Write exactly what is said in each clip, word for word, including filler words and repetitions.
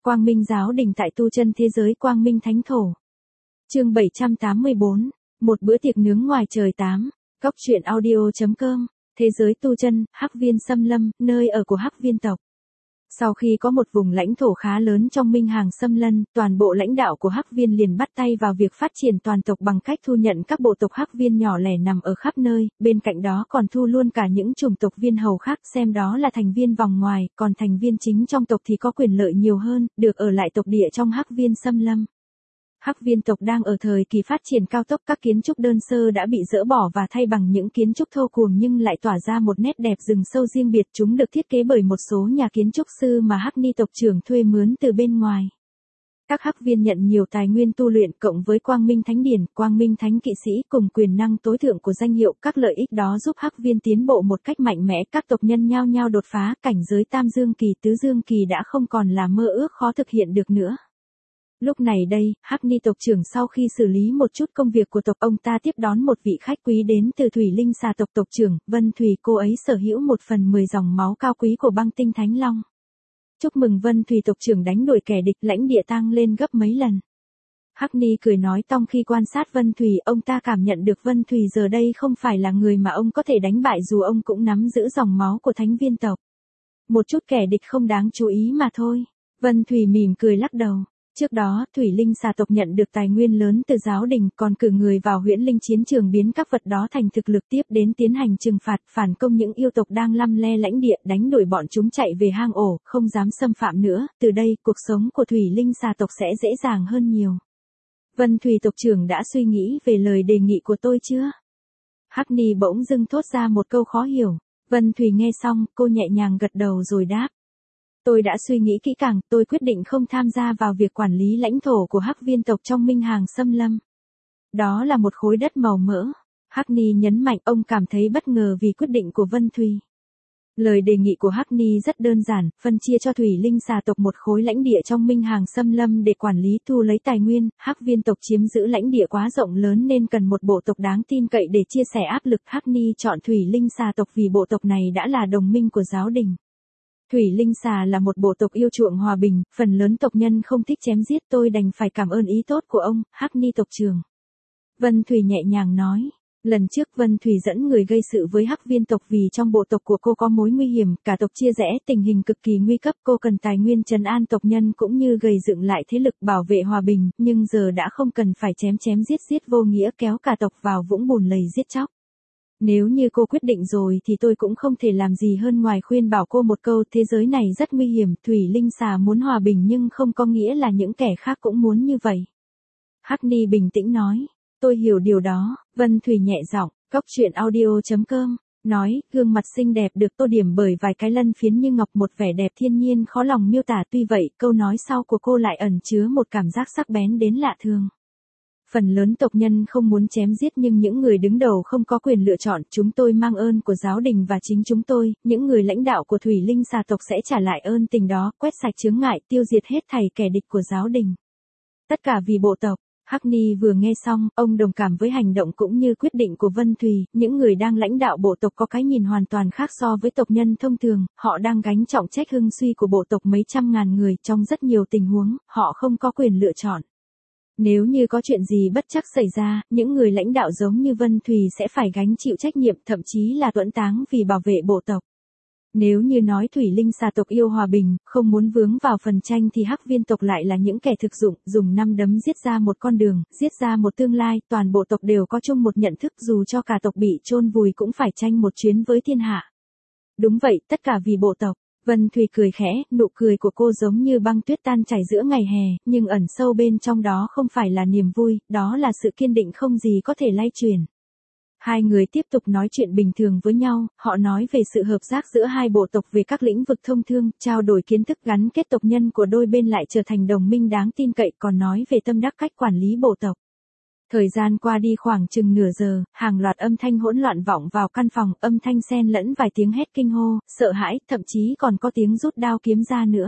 Quang Minh giáo đình tại tu chân thế giới Quang Minh Thánh Thổ. Chương bảy trăm tám mươi bốn, một bữa tiệc nướng ngoài trời tám, Cóc truyện audio chấm com, thế giới tu chân, Hắc Viên Xâm Lâm, nơi ở của Hắc Viên tộc. Sau khi có một vùng lãnh thổ khá lớn trong Minh Hàng Xâm Lân, toàn bộ lãnh đạo của Hắc Viên liền bắt tay vào việc phát triển toàn tộc bằng cách thu nhận các bộ tộc Hắc Viên nhỏ lẻ nằm ở khắp nơi, bên cạnh đó còn thu luôn cả những chủng tộc viên hầu khác xem đó là thành viên vòng ngoài, còn thành viên chính trong tộc thì có quyền lợi nhiều hơn, được ở lại tộc địa trong Hắc Viên Xâm Lâm. Hắc Viên tộc đang ở thời kỳ phát triển cao tốc, các kiến trúc đơn sơ đã bị dỡ bỏ và thay bằng những kiến trúc thô cuồng nhưng lại tỏa ra một nét đẹp rừng sâu riêng biệt. Chúng được thiết kế bởi một số nhà kiến trúc sư mà Hắc Ni tộc trưởng thuê mướn từ bên ngoài. Các Hắc Viên nhận nhiều tài nguyên tu luyện cộng với Quang Minh Thánh Điển, Quang Minh Thánh Kỵ Sĩ cùng quyền năng tối thượng của danh hiệu, các lợi ích đó giúp Hắc Viên tiến bộ một cách mạnh mẽ, các tộc nhân nhao nhao đột phá cảnh giới Tam Dương Kỳ, Tứ Dương Kỳ đã không còn là mơ ước khó thực hiện được nữa. Lúc này đây, Hắc Ni tộc trưởng sau khi xử lý một chút công việc của tộc, ông ta tiếp đón một vị khách quý đến từ Thủy Linh Xà tộc tộc trưởng, Vân Thủy. Cô ấy sở hữu một phần mười dòng máu cao quý của băng tinh Thánh Long. Chúc mừng Vân Thủy tộc trưởng đánh đuổi kẻ địch, lãnh địa tăng lên gấp mấy lần. Hắc Ni cười nói tong khi quan sát Vân Thủy, ông ta cảm nhận được Vân Thủy giờ đây không phải là người mà ông có thể đánh bại dù ông cũng nắm giữ dòng máu của Thánh Viên tộc. Một chút kẻ địch không đáng chú ý mà thôi. Vân Thủy mỉm cười lắc đầu. Trước đó, Thủy Linh Xà tộc nhận được tài nguyên lớn từ giáo đình, còn cử người vào Huyễn Linh chiến trường biến các vật đó thành thực lực, tiếp đến tiến hành trừng phạt, phản công những yêu tộc đang lăm le lãnh địa, đánh đuổi bọn chúng chạy về hang ổ, không dám xâm phạm nữa. Từ đây, cuộc sống của Thủy Linh Xà tộc sẽ dễ dàng hơn nhiều. Vân Thủy tộc trưởng đã suy nghĩ về lời đề nghị của tôi chưa? Hắc Ni bỗng dưng thốt ra một câu khó hiểu. Vân Thủy nghe xong, cô nhẹ nhàng gật đầu rồi đáp. Tôi đã suy nghĩ kỹ càng, tôi quyết định không tham gia vào việc quản lý lãnh thổ của Hắc Viên tộc trong Minh Hàng Xâm Lâm. Đó là một khối đất màu mỡ. Hắc Ni nhấn mạnh, ông cảm thấy bất ngờ vì quyết định của Vân Thủy. Lời đề nghị của Hắc Ni rất đơn giản, phân chia cho Thủy Linh Xà tộc một khối lãnh địa trong Minh Hàng Xâm Lâm để quản lý thu lấy tài nguyên. Hắc Viên tộc chiếm giữ lãnh địa quá rộng lớn nên cần một bộ tộc đáng tin cậy để chia sẻ áp lực. Hắc Ni chọn Thủy Linh Xà tộc vì bộ tộc này đã là đồng minh của giáo đình. Thủy Linh Xà là một bộ tộc yêu chuộng hòa bình, phần lớn tộc nhân không thích chém giết, tôi đành phải cảm ơn ý tốt của ông, Hắc Ni tộc trưởng. Vân Thủy nhẹ nhàng nói. Lần trước Vân Thủy dẫn người gây sự với Hắc Viên tộc vì trong bộ tộc của cô có mối nguy hiểm, cả tộc chia rẽ, tình hình cực kỳ nguy cấp, cô cần tài nguyên trấn an tộc nhân cũng như gây dựng lại thế lực bảo vệ hòa bình, nhưng giờ đã không cần phải chém chém giết giết vô nghĩa kéo cả tộc vào vũng bùn lầy giết chóc. Nếu như cô quyết định rồi thì tôi cũng không thể làm gì hơn ngoài khuyên bảo cô một câu, thế giới này rất nguy hiểm, Thủy Linh Xà muốn hòa bình nhưng không có nghĩa là những kẻ khác cũng muốn như vậy. Hắc Ni bình tĩnh nói, tôi hiểu điều đó. Vân Thủy nhẹ giọng, Cóc truyện audio chấm com, nói, gương mặt xinh đẹp được tô điểm bởi vài cái lân phiến như ngọc, một vẻ đẹp thiên nhiên khó lòng miêu tả, tuy vậy, câu nói sau của cô lại ẩn chứa một cảm giác sắc bén đến lạ thường. Phần lớn tộc nhân không muốn chém giết nhưng những người đứng đầu không có quyền lựa chọn, chúng tôi mang ơn của giáo đình và chính chúng tôi, những người lãnh đạo của Thủy Linh Xà tộc sẽ trả lại ơn tình đó, quét sạch chướng ngại, tiêu diệt hết thảy kẻ địch của giáo đình. Tất cả vì bộ tộc. Hắc Ni vừa nghe xong, ông đồng cảm với hành động cũng như quyết định của Vân Thủy, những người đang lãnh đạo bộ tộc có cái nhìn hoàn toàn khác so với tộc nhân thông thường, họ đang gánh trọng trách hưng suy của bộ tộc mấy trăm ngàn người, trong rất nhiều tình huống, họ không có quyền lựa chọn. Nếu như có chuyện gì bất trắc xảy ra, những người lãnh đạo giống như Vân Thủy sẽ phải gánh chịu trách nhiệm, thậm chí là tuẫn táng vì bảo vệ bộ tộc. Nếu như nói Thủy Linh Xà tộc yêu hòa bình, không muốn vướng vào phần tranh thì Hắc Viên tộc lại là những kẻ thực dụng, dùng năm đấm giết ra một con đường, giết ra một tương lai, toàn bộ tộc đều có chung một nhận thức, dù cho cả tộc bị chôn vùi cũng phải tranh một chuyến với thiên hạ. Đúng vậy, tất cả vì bộ tộc. Vân Thủy cười khẽ, nụ cười của cô giống như băng tuyết tan chảy giữa ngày hè, nhưng ẩn sâu bên trong đó không phải là niềm vui, đó là sự kiên định không gì có thể lay chuyển. Hai người tiếp tục nói chuyện bình thường với nhau, họ nói về sự hợp tác giữa hai bộ tộc về các lĩnh vực thông thương, trao đổi kiến thức, gắn kết tộc nhân của đôi bên lại trở thành đồng minh đáng tin cậy, còn nói về tâm đắc cách quản lý bộ tộc. Thời gian qua đi khoảng chừng nửa giờ, hàng loạt âm thanh hỗn loạn vọng vào căn phòng, âm thanh xen lẫn vài tiếng hét kinh hô, sợ hãi, thậm chí còn có tiếng rút đao kiếm ra nữa.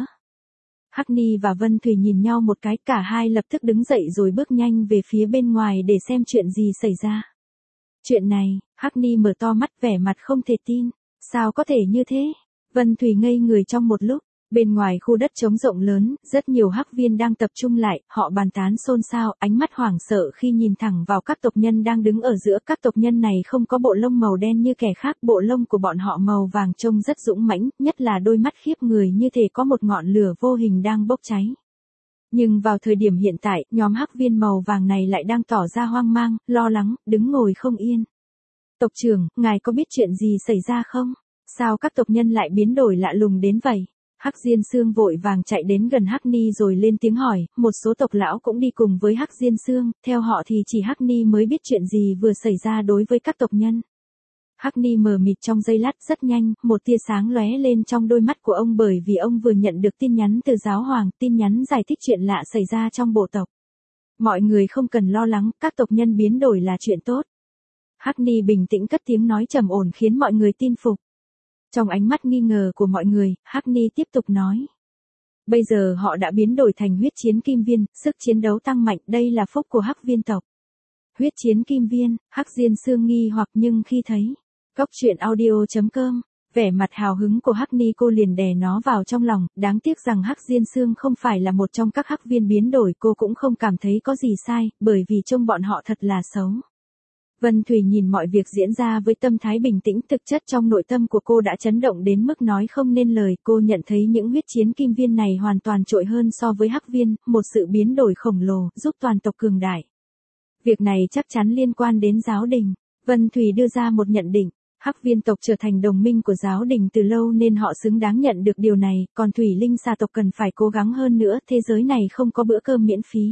Hắc Ni và Vân Thủy nhìn nhau một cái, cả hai lập tức đứng dậy rồi bước nhanh về phía bên ngoài để xem chuyện gì xảy ra. Chuyện này, Hắc Ni mở to mắt vẻ mặt không thể tin, sao có thể như thế? Vân Thủy ngây người trong một lúc, Bên ngoài khu đất trống rộng lớn, rất nhiều hắc viên đang tập trung lại, họ bàn tán xôn xao, ánh mắt hoảng sợ khi nhìn thẳng vào các tộc nhân đang đứng ở giữa. Các tộc nhân này không có bộ lông màu đen như kẻ khác, bộ lông của bọn họ màu vàng trông rất dũng mãnh, nhất là đôi mắt khiếp người như thể có một ngọn lửa vô hình đang bốc cháy. Nhưng vào thời điểm hiện tại, nhóm hắc viên màu vàng này lại đang tỏ ra hoang mang, lo lắng, đứng ngồi không yên. Tộc trưởng, ngài có biết chuyện gì xảy ra không? Sao các tộc nhân lại biến đổi lạ lùng đến vậy? Hắc Diên Sương vội vàng chạy đến gần Hắc Ni rồi lên tiếng hỏi, một số tộc lão cũng đi cùng với Hắc Diên Sương, theo họ thì chỉ Hắc Ni mới biết chuyện gì vừa xảy ra đối với các tộc nhân. Hắc Ni mờ mịt trong giây lát, rất nhanh, một tia sáng lóe lên trong đôi mắt của ông bởi vì ông vừa nhận được tin nhắn từ giáo hoàng, tin nhắn giải thích chuyện lạ xảy ra trong bộ tộc. Mọi người không cần lo lắng, các tộc nhân biến đổi là chuyện tốt. Hắc Ni bình tĩnh cất tiếng nói trầm ổn khiến mọi người tin phục. Trong ánh mắt nghi ngờ của mọi người, Hắc Ni tiếp tục nói. Bây giờ họ đã biến đổi thành huyết chiến kim viên, sức chiến đấu tăng mạnh, đây là phúc của Hắc viên tộc. Huyết chiến kim viên, Hắc Diên Sương nghi hoặc nhưng khi thấy Cốc truyện audio chấm com, vẻ mặt hào hứng của Hắc Ni cô liền đè nó vào trong lòng, đáng tiếc rằng Hắc Diên Sương không phải là một trong các hắc viên biến đổi, cô cũng không cảm thấy có gì sai, bởi vì trông bọn họ thật là xấu. Vân Thủy nhìn mọi việc diễn ra với tâm thái bình tĩnh, thực chất trong nội tâm của cô đã chấn động đến mức nói không nên lời. Cô nhận thấy những huyết chiến kim viên này hoàn toàn trội hơn so với hắc viên, một sự biến đổi khổng lồ, giúp toàn tộc cường đại. Việc này chắc chắn liên quan đến giáo đình. Vân Thủy đưa ra một nhận định, hắc viên tộc trở thành đồng minh của giáo đình từ lâu nên họ xứng đáng nhận được điều này, còn Thủy Linh xà tộc cần phải cố gắng hơn nữa, thế giới này không có bữa cơm miễn phí.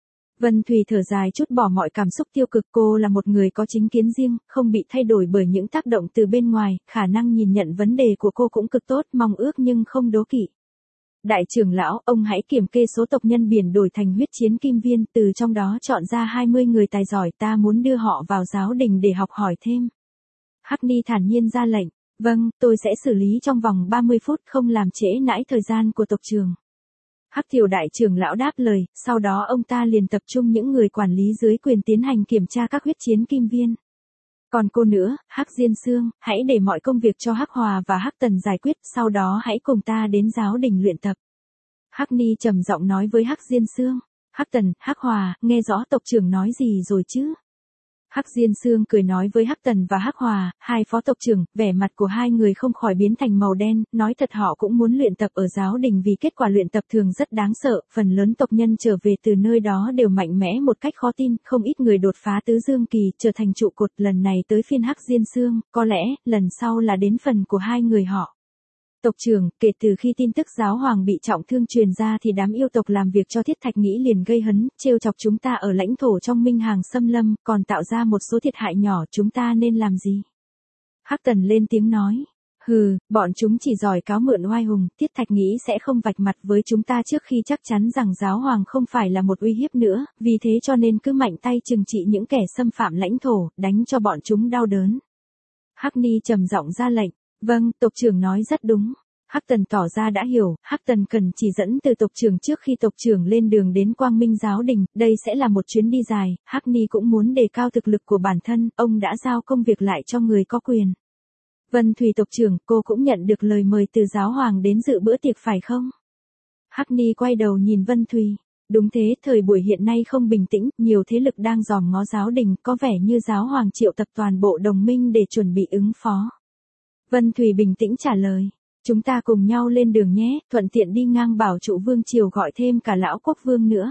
Vân Thủy thở dài chút bỏ mọi cảm xúc tiêu cực, cô là một người có chính kiến riêng, không bị thay đổi bởi những tác động từ bên ngoài, khả năng nhìn nhận vấn đề của cô cũng cực tốt, mong ước nhưng không đố kỵ. Đại trưởng lão, ông hãy kiểm kê số tộc nhân biển đổi thành huyết chiến kim viên, từ trong đó chọn ra hai mươi người tài giỏi, ta muốn đưa họ vào giáo đình để học hỏi thêm. Hắc Ni thản nhiên ra lệnh, vâng, tôi sẽ xử lý trong vòng ba mươi phút, không làm trễ nãi thời gian của tộc trưởng. Hắc Thiều đại trưởng lão đáp lời, sau đó ông ta liền tập trung những người quản lý dưới quyền tiến hành kiểm tra các huyết chiến kim viên. Còn cô nữa, Hắc Diên Sương, hãy để mọi công việc cho Hắc Hòa và Hắc Tần giải quyết, sau đó hãy cùng ta đến giáo đình luyện tập. Hắc Ni trầm giọng nói với Hắc Diên Sương, Hắc Tần, Hắc Hòa, nghe rõ tộc trưởng nói gì rồi chứ? Hắc Diên Sương cười nói với Hắc Tần và Hắc Hòa, hai phó tộc trưởng, vẻ mặt của hai người không khỏi biến thành màu đen, nói thật họ cũng muốn luyện tập ở giáo đình vì kết quả luyện tập thường rất đáng sợ, phần lớn tộc nhân trở về từ nơi đó đều mạnh mẽ một cách khó tin, không ít người đột phá tứ dương kỳ, trở thành trụ cột, lần này tới phiên Hắc Diên Sương, có lẽ, lần sau là đến phần của hai người họ. Tộc trưởng, kể từ khi tin tức giáo hoàng bị trọng thương truyền ra thì đám yêu tộc làm việc cho Thiết Thạch Nghĩ liền gây hấn, trêu chọc chúng ta ở lãnh thổ trong Minh Hàng xâm lâm, còn tạo ra một số thiệt hại nhỏ, chúng ta nên làm gì? Hắc Tần lên tiếng nói, hừ, bọn chúng chỉ giỏi cáo mượn oai hùng, Thiết Thạch Nghĩ sẽ không vạch mặt với chúng ta trước khi chắc chắn rằng giáo hoàng không phải là một uy hiếp nữa, vì thế cho nên cứ mạnh tay trừng trị những kẻ xâm phạm lãnh thổ, đánh cho bọn chúng đau đớn. Hắc Ni trầm giọng ra lệnh. Vâng, tộc trưởng nói rất đúng. Hắc Tần tỏ ra đã hiểu, Hắc Tần cần chỉ dẫn từ tộc trưởng trước khi tộc trưởng lên đường đến Quang Minh giáo đình, đây sẽ là một chuyến đi dài, Hắc Ni cũng muốn đề cao thực lực của bản thân, ông đã giao công việc lại cho người có quyền. Vân Thủy tộc trưởng, cô cũng nhận được lời mời từ giáo hoàng đến dự bữa tiệc phải không? Hắc Ni quay đầu nhìn Vân Thủy. Đúng thế, thời buổi hiện nay không bình tĩnh, nhiều thế lực đang dòm ngó giáo đình, có vẻ như giáo hoàng triệu tập toàn bộ đồng minh để chuẩn bị ứng phó. Vân Thủy bình tĩnh trả lời, chúng ta cùng nhau lên đường nhé, thuận tiện đi ngang bảo trụ vương triều gọi thêm cả lão quốc vương nữa.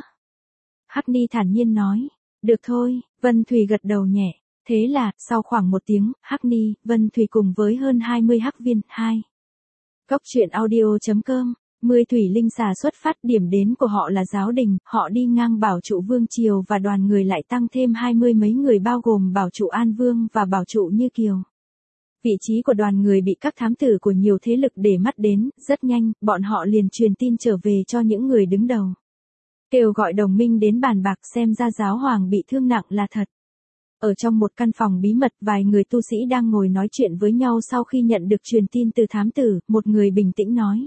Hắc Ni thản nhiên nói, được thôi, Vân Thủy gật đầu nhẹ, thế là, sau khoảng một tiếng, Hắc Ni, Vân Thủy cùng với hơn hai mươi hắc viên, hai. Cốc truyện audio chấm com, mười Thủy Linh xà xuất phát, điểm đến của họ là giáo đình, họ đi ngang bảo trụ vương triều và đoàn người lại tăng thêm hai mươi mấy người bao gồm bảo trụ An Vương và bảo trụ Như Kiều. Vị trí của đoàn người bị các thám tử của nhiều thế lực để mắt đến, rất nhanh, bọn họ liền truyền tin trở về cho những người đứng đầu. Kêu gọi đồng minh đến bàn bạc, xem ra giáo hoàng bị thương nặng là thật. Ở trong một căn phòng bí mật, vài người tu sĩ đang ngồi nói chuyện với nhau sau khi nhận được truyền tin từ thám tử, một người bình tĩnh nói.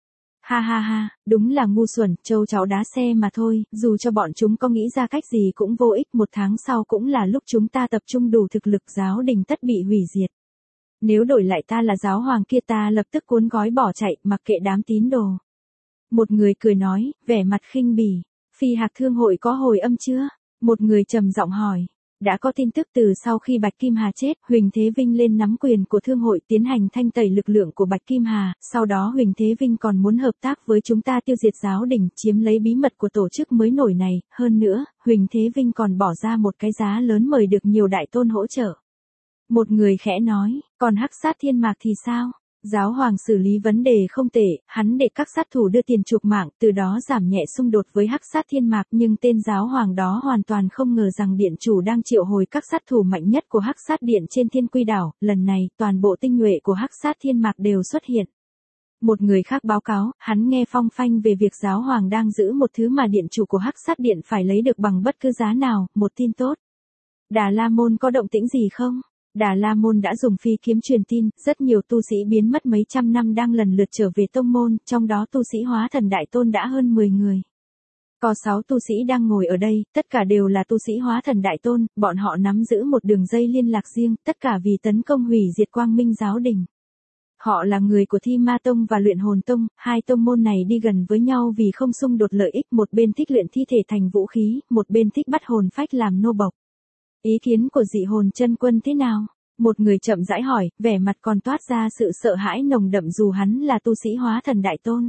Ha ha ha, đúng là ngu xuẩn, châu cháu đá xe mà thôi, dù cho bọn chúng có nghĩ ra cách gì cũng vô ích, một tháng sau cũng là lúc chúng ta tập trung đủ thực lực, giáo đình tất bị hủy diệt. Nếu đổi lại ta là giáo hoàng kia ta lập tức cuốn gói bỏ chạy, mặc kệ đám tín đồ. Một người cười nói, vẻ mặt khinh bỉ. Phi Hạc Thương hội có hồi âm chưa? Một người trầm giọng hỏi. Đã có tin tức từ sau khi Bạch Kim Hà chết, Huỳnh Thế Vinh lên nắm quyền của thương hội tiến hành thanh tẩy lực lượng của Bạch Kim Hà, sau đó Huỳnh Thế Vinh còn muốn hợp tác với chúng ta tiêu diệt giáo đình, chiếm lấy bí mật của tổ chức mới nổi này, hơn nữa, Huỳnh Thế Vinh còn bỏ ra một cái giá lớn mời được nhiều đại tôn hỗ trợ. Một người khẽ nói, còn Hắc Sát Thiên Mạc thì sao? Giáo hoàng xử lý vấn đề không tệ, hắn để các sát thủ đưa tiền chuộc mạng, từ đó giảm nhẹ xung đột với Hắc Sát Thiên Mạc, nhưng tên giáo hoàng đó hoàn toàn không ngờ rằng điện chủ đang triệu hồi các sát thủ mạnh nhất của Hắc Sát Điện trên Thiên Quy đảo, lần này toàn bộ tinh nhuệ của Hắc Sát Thiên Mạc đều xuất hiện. Một người khác báo cáo, hắn nghe phong phanh về việc giáo hoàng đang giữ một thứ mà điện chủ của Hắc Sát Điện phải lấy được bằng bất cứ giá nào, một tin tốt. Đà La Môn có động tĩnh gì không? Đà La Môn đã dùng phi kiếm truyền tin, rất nhiều tu sĩ biến mất mấy trăm năm đang lần lượt trở về tông môn, trong đó tu sĩ hóa thần đại tôn đã hơn mười người. Có sáu tu sĩ đang ngồi ở đây, tất cả đều là tu sĩ hóa thần đại tôn, bọn họ nắm giữ một đường dây liên lạc riêng, tất cả vì tấn công hủy diệt Quang Minh giáo đình. Họ là người của Thi Ma Tông và Luyện Hồn Tông, hai tông môn này đi gần với nhau vì không xung đột lợi ích, một bên thích luyện thi thể thành vũ khí, một bên thích bắt hồn phách làm nô bộc. Ý kiến của Dị Hồn Chân Quân thế nào? Một người chậm rãi hỏi, vẻ mặt còn toát ra sự sợ hãi nồng đậm dù hắn là tu sĩ hóa thần đại tôn.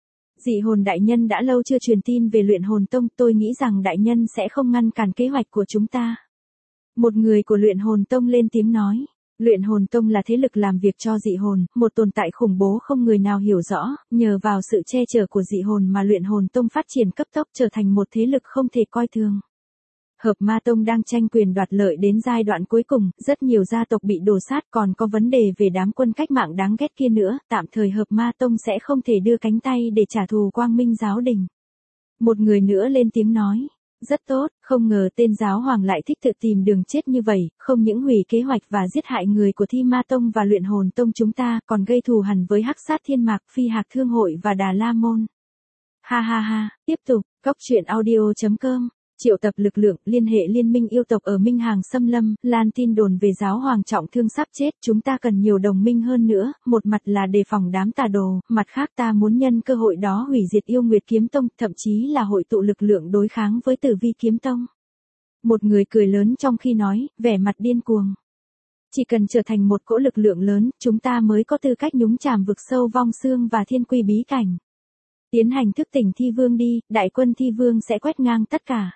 Dị Hồn đại nhân đã lâu chưa truyền tin về Luyện Hồn Tông, tôi nghĩ rằng đại nhân sẽ không ngăn cản kế hoạch của chúng ta. Một người của Luyện Hồn Tông lên tiếng nói. Luyện Hồn Tông là thế lực làm việc cho dị hồn, một tồn tại khủng bố không người nào hiểu rõ, nhờ vào sự che chở của dị hồn mà Luyện Hồn Tông phát triển cấp tốc trở thành một thế lực không thể coi thường. Hợp Ma Tông đang tranh quyền đoạt lợi đến giai đoạn cuối cùng, rất nhiều gia tộc bị đổ sát, còn có vấn đề về đám quân cách mạng đáng ghét kia nữa, tạm thời Hợp Ma Tông sẽ không thể đưa cánh tay để trả thù Quang Minh giáo đình. Một người nữa lên tiếng nói, rất tốt, không ngờ tên giáo hoàng lại thích tự tìm đường chết như vậy, không những hủy kế hoạch và giết hại người của Thi Ma Tông và Luyện Hồn Tông chúng ta, còn gây thù hằn với Hắc Sát Thiên Mạc, Phi Hạc Thương hội và Đà La Môn. Ha ha ha, tiếp tục, góc truyện audio chấm com. Triệu tập lực lượng, liên hệ liên minh yêu tộc ở Minh Hàng xâm lâm, lan tin đồn về giáo hoàng trọng thương sắp chết, chúng ta cần nhiều đồng minh hơn nữa, một mặt là đề phòng đám tà đồ, mặt khác ta muốn nhân cơ hội đó hủy diệt Yêu Nguyệt Kiếm Tông, thậm chí là hội tụ lực lượng đối kháng với Tử Vi Kiếm Tông. Một người cười lớn trong khi nói, vẻ mặt điên cuồng. Chỉ cần trở thành một cỗ lực lượng lớn, chúng ta mới có tư cách nhúng chàm vực sâu vong xương và thiên quy bí cảnh. Tiến hành thức tỉnh Thi Vương đi, đại quân Thi Vương sẽ quét ngang tất cả.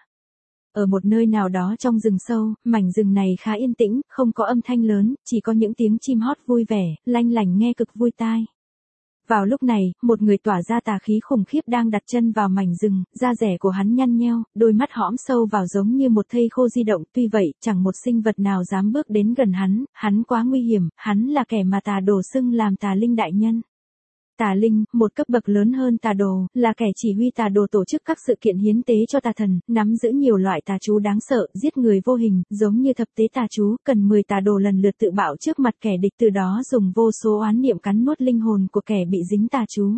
Ở một nơi nào đó trong rừng sâu, mảnh rừng này khá yên tĩnh, không có âm thanh lớn, chỉ có những tiếng chim hót vui vẻ, lanh lảnh nghe cực vui tai. Vào lúc này, một người tỏa ra tà khí khủng khiếp đang đặt chân vào mảnh rừng, da rẻ của hắn nhăn nheo, đôi mắt hõm sâu vào giống như một thây khô di động, tuy vậy, chẳng một sinh vật nào dám bước đến gần hắn, hắn quá nguy hiểm, hắn là kẻ mà tà đồ xưng làm tà linh đại nhân. Tà linh, một cấp bậc lớn hơn tà đồ, là kẻ chỉ huy tà đồ tổ chức các sự kiện hiến tế cho tà thần, nắm giữ nhiều loại tà chú đáng sợ, giết người vô hình, giống như thập tế tà chú, cần mười tà đồ lần lượt tự bạo trước mặt kẻ địch, từ đó dùng vô số oán niệm cắn nuốt linh hồn của kẻ bị dính tà chú.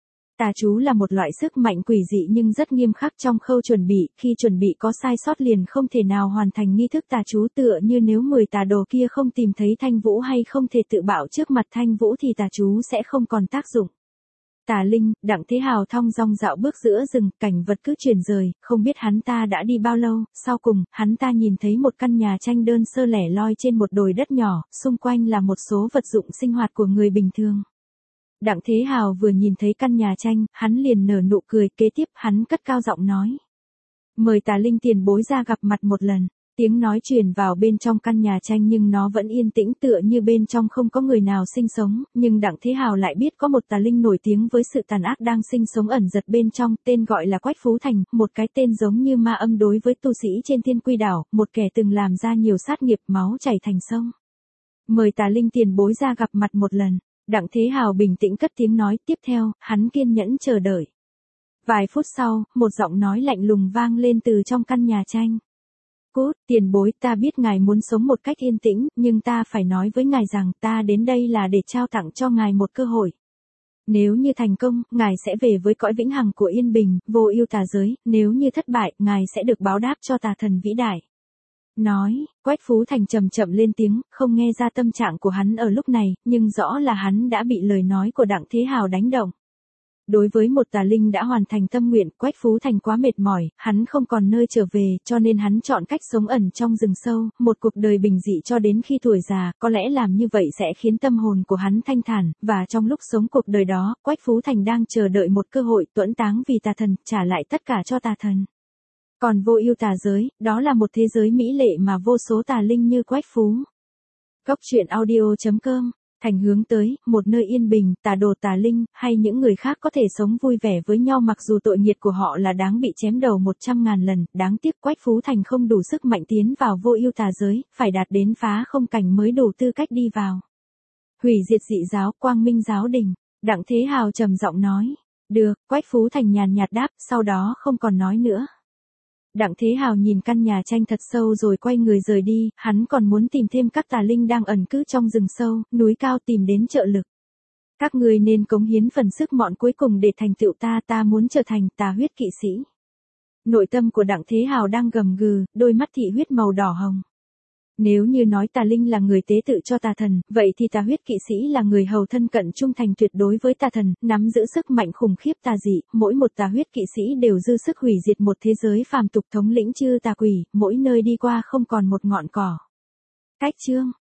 Tà chú là một loại sức mạnh quỷ dị nhưng rất nghiêm khắc trong khâu chuẩn bị, khi chuẩn bị có sai sót liền không thể nào hoàn thành nghi thức tà chú, tựa như nếu mười tà đồ kia không tìm thấy Thanh Vũ hay không thể tự bạo trước mặt Thanh Vũ thì tà chú sẽ không còn tác dụng. Tà linh, Đặng Thế Hào thong dong dạo bước giữa rừng, cảnh vật cứ chuyển rời, không biết hắn ta đã đi bao lâu, sau cùng, hắn ta nhìn thấy một căn nhà tranh đơn sơ lẻ loi trên một đồi đất nhỏ, xung quanh là một số vật dụng sinh hoạt của người bình thường. Đặng Thế Hào vừa nhìn thấy căn nhà tranh, hắn liền nở nụ cười, kế tiếp hắn cất cao giọng nói. Mời Tà Linh tiền bối ra gặp mặt một lần. Tiếng nói truyền vào bên trong căn nhà tranh nhưng nó vẫn yên tĩnh tựa như bên trong không có người nào sinh sống, nhưng Đặng Thế Hào lại biết có một tà linh nổi tiếng với sự tàn ác đang sinh sống ẩn giật bên trong, tên gọi là Quách Phú Thành, một cái tên giống như ma âm đối với tu sĩ trên Thiên Quy đảo, một kẻ từng làm ra nhiều sát nghiệp, máu chảy thành sông. Mời Tà Linh tiền bối ra gặp mặt một lần. Đặng Thế Hào bình tĩnh cất tiếng nói, tiếp theo, hắn kiên nhẫn chờ đợi. Vài phút sau, một giọng nói lạnh lùng vang lên từ trong căn nhà tranh. Cút, tiền bối, ta biết ngài muốn sống một cách yên tĩnh, nhưng ta phải nói với ngài rằng ta đến đây là để trao tặng cho ngài một cơ hội. Nếu như thành công, ngài sẽ về với cõi vĩnh hằng của yên bình, vô ưu tà giới, nếu như thất bại, ngài sẽ được báo đáp cho tà thần vĩ đại. Nói, Quách Phú Thành chậm chậm lên tiếng, không nghe ra tâm trạng của hắn ở lúc này, nhưng rõ là hắn đã bị lời nói của Đặng Thế Hào đánh động. Đối với một tà linh đã hoàn thành tâm nguyện, Quách Phú Thành quá mệt mỏi, hắn không còn nơi trở về, cho nên hắn chọn cách sống ẩn trong rừng sâu, một cuộc đời bình dị cho đến khi tuổi già, có lẽ làm như vậy sẽ khiến tâm hồn của hắn thanh thản, và trong lúc sống cuộc đời đó, Quách Phú Thành đang chờ đợi một cơ hội tuẫn táng vì tà thần, trả lại tất cả cho tà thần. Còn vô ưu tà giới, đó là một thế giới mỹ lệ mà vô số tà linh như Quách Phú. Góc truyện audio chấm com Thành hướng tới, một nơi yên bình, tà đồ tà linh, hay những người khác có thể sống vui vẻ với nhau mặc dù tội nghiệp của họ là đáng bị chém đầu một trăm ngàn lần, đáng tiếc Quách Phú Thành không đủ sức mạnh tiến vào vô ưu tà giới, phải đạt đến phá không cảnh mới đủ tư cách đi vào. Hủy diệt dị giáo, quang minh giáo đình, Đặng Thế Hào trầm giọng nói. Được, Quách Phú Thành nhàn nhạt đáp, sau đó không còn nói nữa. Đặng Thế Hào nhìn căn nhà tranh thật sâu rồi quay người rời đi, hắn còn muốn tìm thêm các tà linh đang ẩn cư trong rừng sâu, núi cao tìm đến trợ lực. Các người nên cống hiến phần sức mọn cuối cùng để thành tựu ta, ta muốn trở thành tà huyết kỵ sĩ. Nội tâm của Đặng Thế Hào đang gầm gừ, đôi mắt thị huyết màu đỏ hồng. Nếu như nói tà linh là người tế tự cho tà thần, vậy thì tà huyết kỵ sĩ là người hầu thân cận trung thành tuyệt đối với tà thần, nắm giữ sức mạnh khủng khiếp tà dị, mỗi một tà huyết kỵ sĩ đều dư sức hủy diệt một thế giới phàm tục thống lĩnh chư tà quỷ, mỗi nơi đi qua không còn một ngọn cỏ. Cách chương